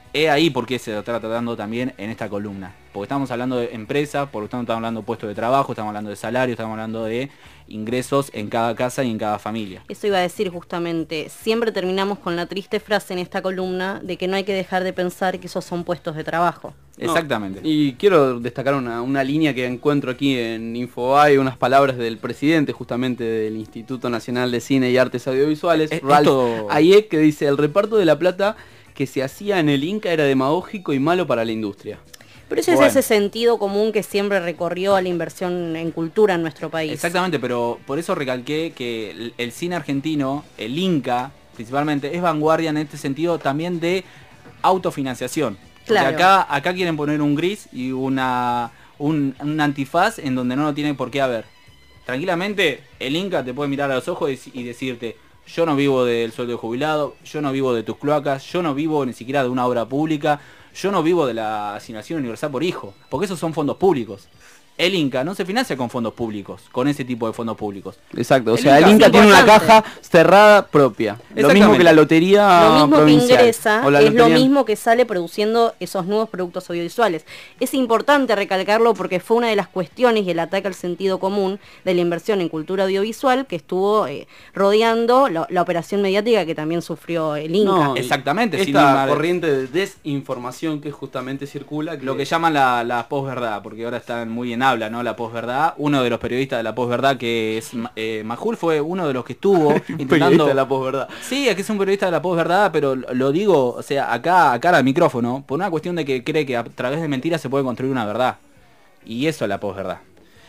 es ahí porque se lo está tratando también en esta columna. Porque estamos hablando de empresas, porque estamos hablando de puestos de trabajo, estamos hablando de salarios, estamos hablando de ingresos en cada casa y en cada familia. Eso iba a decir justamente, siempre terminamos con la triste frase en esta columna de que no hay que dejar de pensar que esos son puestos de trabajo. No, exactamente. Y quiero destacar una, una línea que encuentro aquí en Infobae, unas palabras del presidente justamente del Instituto Nacional de Cine y Artes Audiovisuales, Eh, Ralph esto- Hayek, que dice: el reparto de la plata que se hacía en el Inca era demagógico y malo para la industria. Pero ese Bueno. es ese sentido común que siempre recorrió a la inversión en cultura en nuestro país. Exactamente, pero por eso recalqué que el, el cine argentino, el Inca principalmente, es vanguardia en este sentido también de autofinanciación. Porque Claro. acá, acá quieren poner un gris y una un, un antifaz en donde no lo tiene por qué haber. Tranquilamente, el Inca te puede mirar a los ojos y, y decirte: yo no vivo del sueldo de jubilado, yo no vivo de tus cloacas, yo no vivo ni siquiera de una obra pública, yo no vivo de la asignación universal por hijo, porque esos son fondos públicos. El Inca no se financia con fondos públicos, con ese tipo de fondos públicos. Exacto, o El sea, Inca- el Inca tiene una Importante. caja cerrada propia. Lo mismo Exactamente. que la lotería Lo mismo que provincial, ingresa o la es lo lotería- mismo que sale produciendo esos nuevos productos audiovisuales. Es importante recalcarlo porque fue una de las cuestiones y el ataque al sentido común de la inversión en cultura audiovisual que estuvo eh, rodeando la, la operación mediática que también sufrió el Inca. No, Exactamente, sin esta duda. corriente de desinformación que justamente circula, que Lo que llaman la, la posverdad, porque ahora están muy en habla, ¿no? La posverdad. Uno de los periodistas de la posverdad, que es eh, Majul, fue uno de los que estuvo intentando... periodista de la posverdad. Sí, es que es un periodista de la posverdad, pero lo lo digo, o sea, acá, acá al micrófono, por una cuestión de que cree que a través de mentiras se puede construir una verdad. Y eso es la posverdad.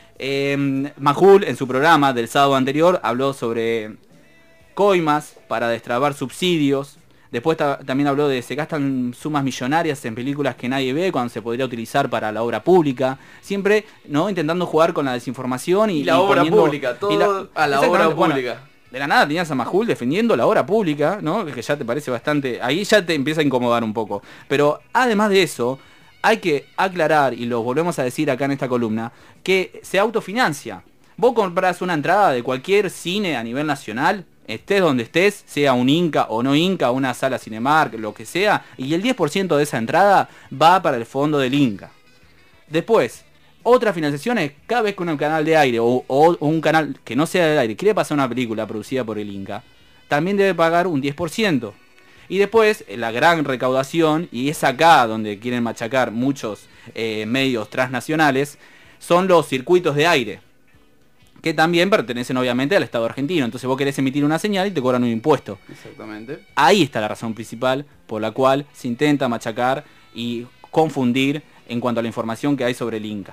Eh, Majul, en su programa del sábado anterior, habló sobre coimas para destrabar subsidios. Después ta- también habló de se gastan sumas millonarias en películas que nadie ve cuando se podría utilizar para la obra pública. Siempre, ¿no? Intentando jugar con la desinformación y, Y la y obra poniendo- pública, todo y la- a la Exactamente, obra bueno, pública. de la nada tenías a Majul defendiendo la obra pública, ¿no? Que ya te parece bastante... Ahí ya te empieza a incomodar un poco. Pero además de eso, hay que aclarar, y lo volvemos a decir acá en esta columna, que se autofinancia. Vos compras una entrada de cualquier cine a nivel nacional, estés donde estés, sea un Inca o no Inca, una sala Cinemark, lo que sea, y el diez por ciento de esa entrada va para el fondo del Inca. Después, otras financiaciones, cada vez que un canal de aire o, o- o un canal que no sea de aire quiere pasar una película producida por el Inca, también debe pagar un diez por ciento. Y después, la gran recaudación, y es acá donde quieren machacar muchos eh, medios transnacionales, son los circuitos de aire, que también pertenecen obviamente al Estado argentino. Entonces vos querés emitir una señal y te cobran un impuesto. Exactamente. Ahí está la razón principal por la cual se intenta machacar y confundir en cuanto a la información que hay sobre el Inca.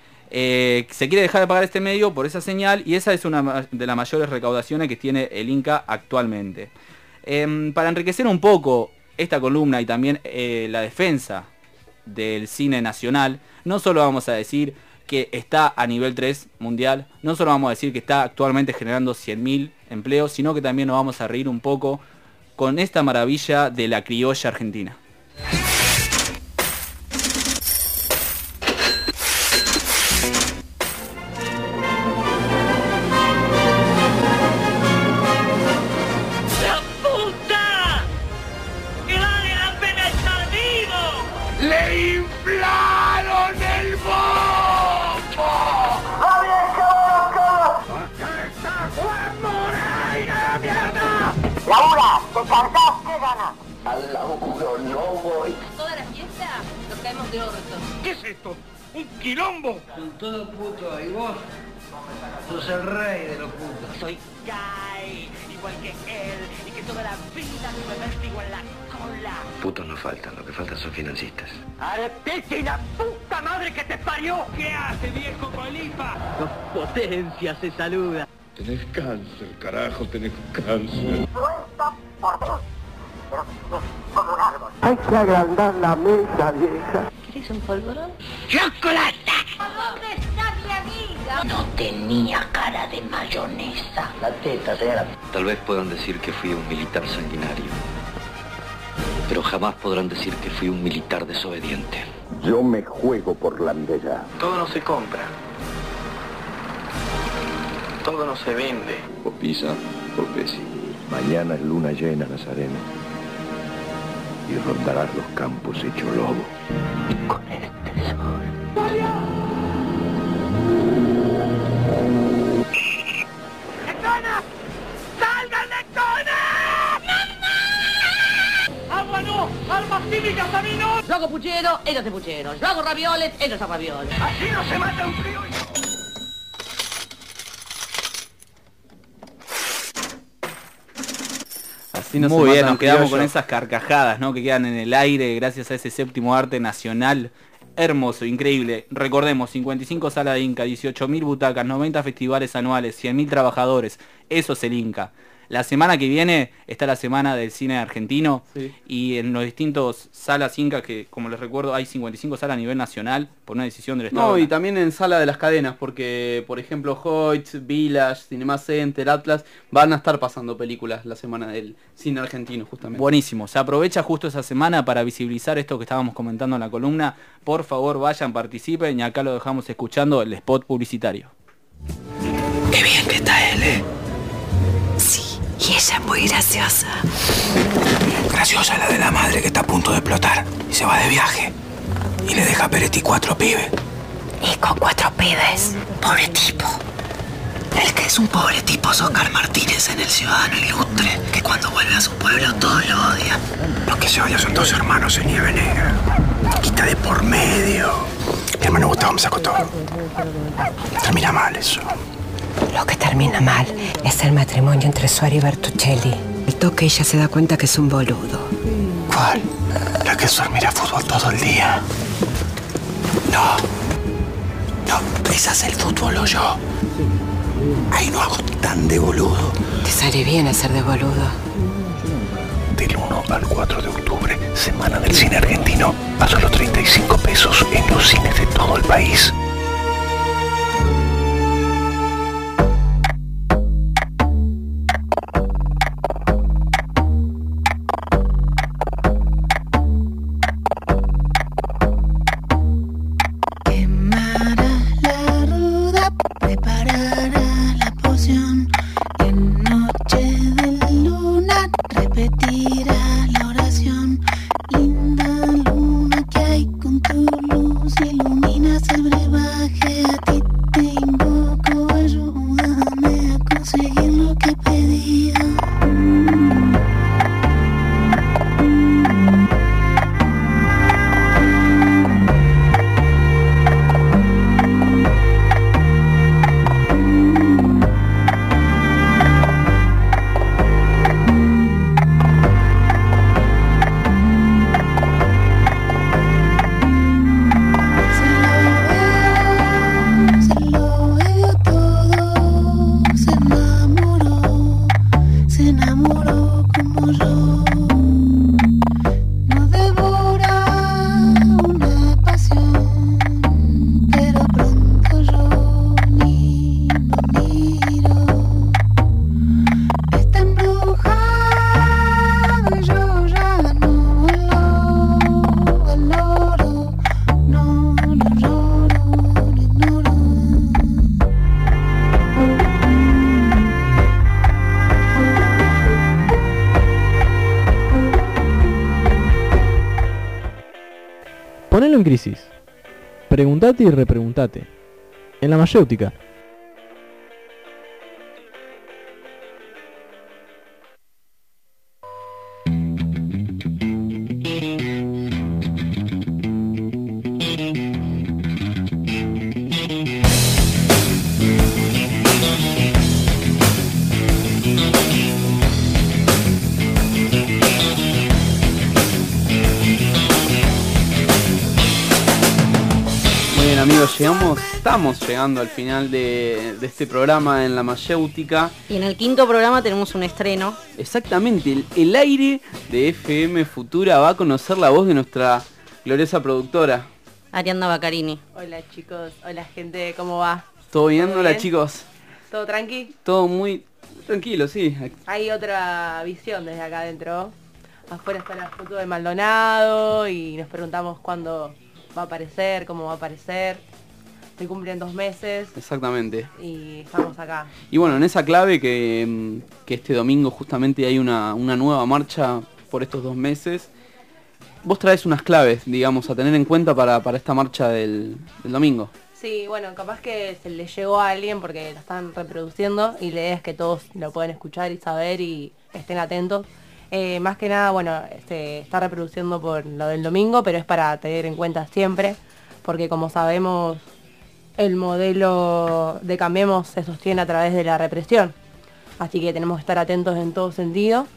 Eh, se quiere dejar de pagar este medio por esa señal y esa es una ma- de las mayores recaudaciones que tiene el Inca actualmente. Em, para enriquecer un poco esta columna y también eh, la defensa del cine nacional, no solo vamos a decir que está a nivel tres mundial, no solo vamos a decir que está actualmente generando cien mil empleos, sino que también nos vamos a reír un poco con esta maravilla de la criolla argentina. ¡La puta! ¡Que vale la pena estar vivo! ¡Le inflaron el bombo! ¡La vieja loca! ¡Acá está Juan Moreira, la mierda! ¡Laura! ¿Te cansás? ¿Qué ganas? Al laburo no voy. Toda la fiesta nos caemos de orto. ¿Qué es esto? ¡Un quilombo! Son todos putos, y vos sos el rey de los putos. Soy gay, igual que él, y que toda la vida me vestigo en la cola. Putos no faltan, lo que faltan son financistas. ¡Artete y la puta madre que te parió! ¿Qué hace, viejo colifa? Dos potencias se saludan. Tenés cáncer, carajo, tenés cáncer. Hay que agrandar la mesa, vieja. ¿Querés un polvorón? ¡Chocolate! ¿A dónde está mi amiga? No tenía cara de mayonesa. La teta, señora. Tal vez puedan decir que fui un militar sanguinario, pero jamás podrán decir que fui un militar desobediente. Yo me juego por la mirella. Todo no se compra. Todo no se vende. O pisa o pesi. Mañana es luna llena, Nazareno. y rondarás los campos hecho lobo. Con este sol. ¡Lecona! ¡Salgan, Lecona! ¡Agua no! ¡Armas químicas a mí no! Yo hago puchero, ellos hacen puchero. Yo hago ravioles, ellos hacen ravioles. ¡Así no se mata un frío! Así no Muy se bien, matan nos quedamos criollos. con esas carcajadas, ¿no? Que quedan en el aire gracias a ese séptimo arte nacional. Hermoso, increíble. Recordemos, cincuenta y cinco salas de Inca, dieciocho mil butacas, noventa festivales anuales, cien mil trabajadores. Eso es el Inca. La semana que viene está la semana del cine argentino, sí. Y en los distintos salas Inca, que como les recuerdo hay cincuenta y cinco salas a nivel nacional por una decisión del Estado. No, y también en sala de las cadenas, porque por ejemplo Hoyts, Village, Cinema Center, Atlas van a estar pasando películas la semana del cine argentino justamente. Buenísimo, se aprovecha justo esa semana para visibilizar esto que estábamos comentando en la columna. Por favor vayan, participen y acá lo dejamos escuchando el spot publicitario. Qué bien que está él, ¿eh? Sí, y ella es muy graciosa. Graciosa la de la madre que está a punto de explotar y se va de viaje. Y le deja a Peretti cuatro pibes. Y con cuatro pibes. Pobre tipo. El que es un pobre tipo es Oscar Martínez en El Ciudadano Ilustre, que cuando vuelve a su pueblo todos lo odian. Los que se odian son dos hermanos en Nieve Negra. Quita de por medio. Mi hermano Gustavo me sacó todo. Termina mal eso. Lo que termina mal es el matrimonio entre Suárez y Bertuccelli. El toque ella se da cuenta que es un boludo. ¿Cuál? La que Suárez mira fútbol todo el día. No. No, esa es el fútbol o yo. Ahí no hago tan de boludo. Te sale bien hacer de boludo. Del uno al cuatro de octubre, Semana del Cine Argentino, a solo treinta y cinco pesos en los cines de todo el país. Ponelo en crisis. Preguntate y repreguntate. En la mayéutica. Amigos, llegamos, estamos llegando al final de, de este programa en la mayéutica. Y en el quinto programa tenemos un estreno. Exactamente, el, el aire de F M Futura va a conocer la voz de nuestra gloriosa productora. Arianda Baccarini. Hola chicos, hola gente, ¿cómo va? ¿Todo bien? ¿Todo Hola bien? chicos. ¿Todo tranqui? Todo muy tranquilo, sí. Hay otra visión desde acá adentro. Afuera está la foto de Maldonado y nos preguntamos cuándo va a aparecer, cómo va a aparecer. Se cumplen dos meses. Exactamente. Y estamos acá. Y bueno, en esa clave que, que este domingo justamente hay una, una nueva marcha por estos dos meses. vos traes unas claves, digamos, a tener en cuenta para, para esta marcha del, del domingo. Sí, bueno, capaz que se le llegó a alguien porque lo están reproduciendo y la idea es que todos lo puedan escuchar y saber y estén atentos. Eh, más que nada, bueno, se está reproduciendo por lo del domingo, pero es para tener en cuenta siempre, porque como sabemos, el modelo de Cambiemos se sostiene a través de la represión. Así que tenemos que estar atentos en todo sentido.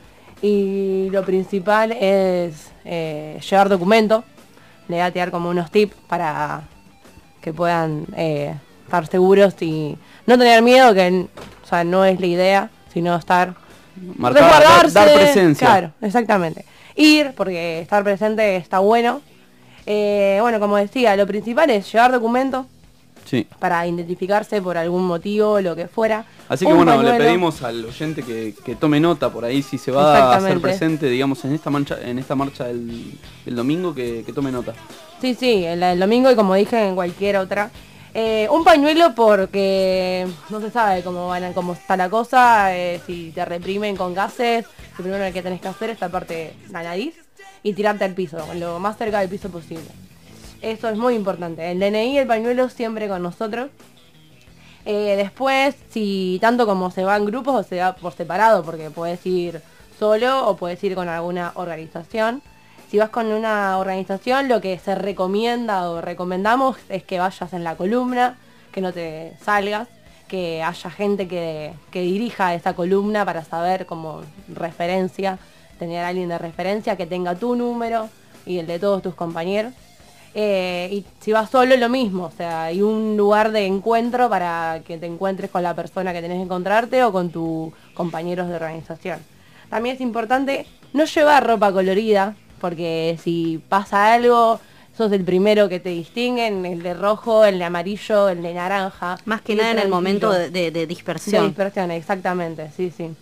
Y lo principal es eh, llevar documento. Le voy a tirar como unos tips para que puedan eh, estar seguros y no tener miedo, que o sea, no es la idea, sino estar... Marcar, dar, dar presencia. Claro, exactamente. Ir, porque estar presente está bueno. Eh, bueno, como decía, lo principal es llevar documento. Sí. Para identificarse por algún motivo, lo que fuera. Así que Un bueno, pañuelo. le pedimos al oyente que, que tome nota por ahí, si se va a hacer presente, digamos, en esta marcha, en esta marcha del, del domingo, que, que tome nota. Sí, sí, el, el domingo y como dije en cualquier otra. Eh, un pañuelo porque no se sabe cómo van a, cómo está la cosa, eh, si te reprimen con gases, lo primero que tenés que hacer es taparte la nariz y tirarte al piso, lo más cerca del piso posible. Eso es muy importante. El D N I y el pañuelo siempre con nosotros. Eh, después, si tanto como se va en grupos o se va por separado, porque puedes ir solo o puedes ir con alguna organización. Si vas con una organización, lo que se recomienda o recomendamos es que vayas en la columna, que no te salgas, que haya gente que, que dirija esa columna para saber como referencia, tener a alguien de referencia que tenga tu número y el de todos tus compañeros. Eh, y si vas solo, lo mismo, o sea, hay un lugar de encuentro para que te encuentres con la persona que tenés que encontrarte o con tus compañeros de organización. También es importante no llevar ropa colorida, porque si pasa algo, sos el primero que te distinguen, el de rojo, el de amarillo, el de naranja. Más que nada en el momento de, de, de dispersión. De dispersión, exactamente, sí, sí.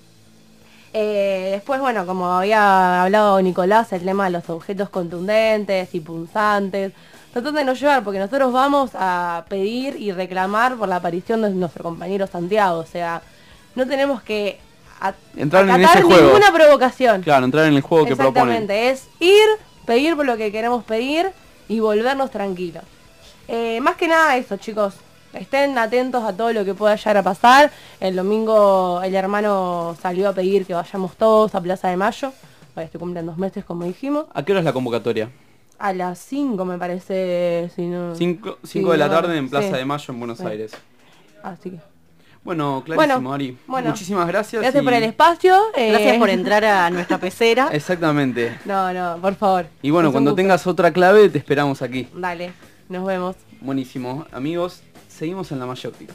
Eh, después, bueno, como había hablado Nicolás, el tema de los objetos contundentes y punzantes, tratando de no llevar, porque nosotros vamos a pedir y reclamar por la aparición de nuestro compañero Santiago, o sea, no tenemos que a, entrar en ese juego. Ninguna provocación. Claro, entrar en el juego que proponen. Exactamente, es ir, pedir por lo que queremos pedir y volvernos tranquilos. Eh, más que nada eso, chicos. Estén atentos a todo lo que pueda llegar a pasar. El domingo el hermano salió a pedir que vayamos todos a Plaza de Mayo. Bueno, se cumplen dos meses, como dijimos. ¿A qué hora es la convocatoria? A las cinco me parece, si no... cinco sí, de la no, tarde en Plaza sí. de Mayo en Buenos Sí. Aires. Así que... Bueno, clarísimo, bueno, Ari. Bueno, muchísimas gracias. Gracias y... por el espacio. Eh... Gracias por entrar a nuestra pecera. Exactamente. No, no, por favor. Y bueno, cuando tengas otra clave, te esperamos aquí. Dale, nos vemos. Buenísimo. Amigos, seguimos en la mayóptica.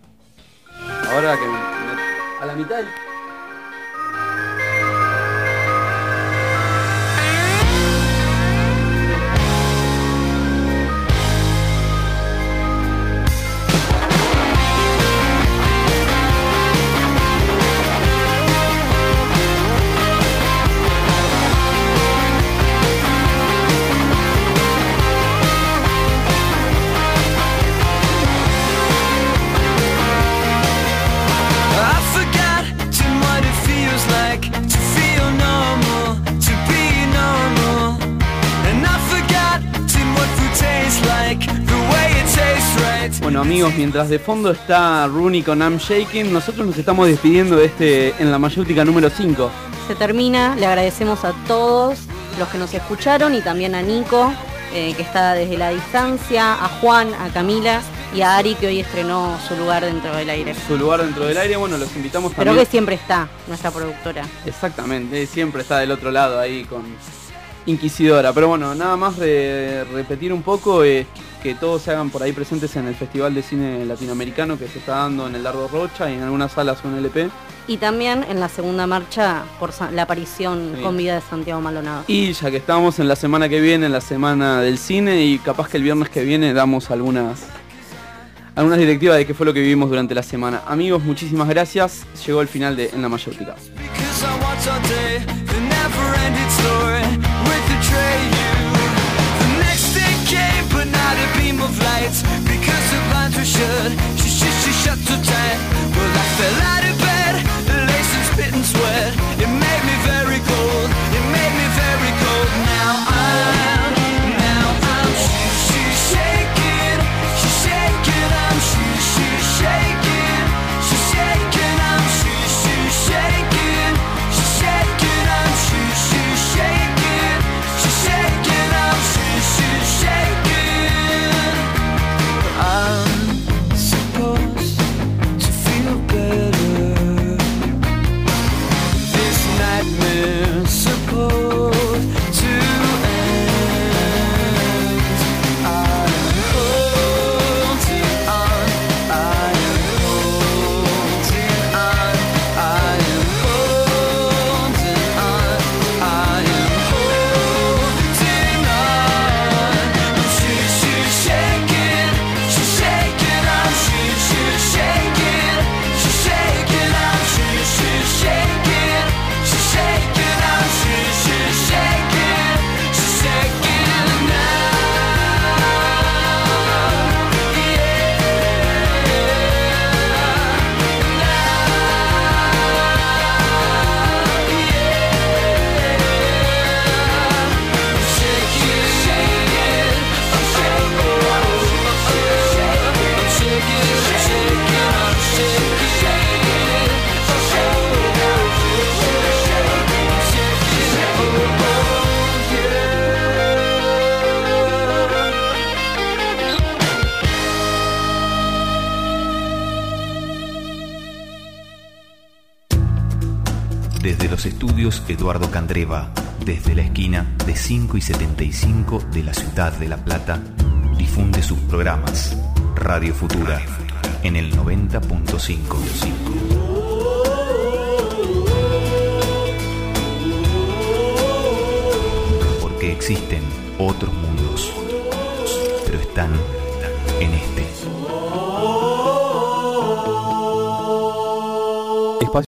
Ahora que me, me, a la mitad del... Bueno amigos, mientras de fondo está Rooney con I'm Shaking, nosotros nos estamos despidiendo de este en la mayóptica número cinco. Se termina, le agradecemos a todos los que nos escucharon y también a Nico, eh, que está desde la distancia, a Juan, a Camila y a Ari, que hoy estrenó su lugar dentro del aire. Su lugar dentro del aire, bueno, los invitamos Pero también. que siempre está, nuestra productora. Exactamente, siempre está del otro lado ahí con Inquisidora. Pero bueno, nada más de repetir un poco, eh, que todos se hagan por ahí presentes en el Festival de Cine Latinoamericano que se está dando en el Dardo Rocha y en algunas salas un L P. Y también en la segunda marcha por la aparición Sí. con vida de Santiago Maldonado. Y ya que estamos en la semana que viene, en la semana del cine, y capaz que el viernes que viene damos algunas algunas directivas de qué fue lo que vivimos durante la semana. Amigos, muchísimas gracias. Llegó el final de En la Mayóptica. It made me very cold, it made me very cold. Now I Desde los estudios Eduardo Candreva, desde la esquina de cinco y setenta y cinco de la ciudad de La Plata, difunde sus programas Radio Futura en el noventa punto cinco. Porque existen otros mundos, pero están en este.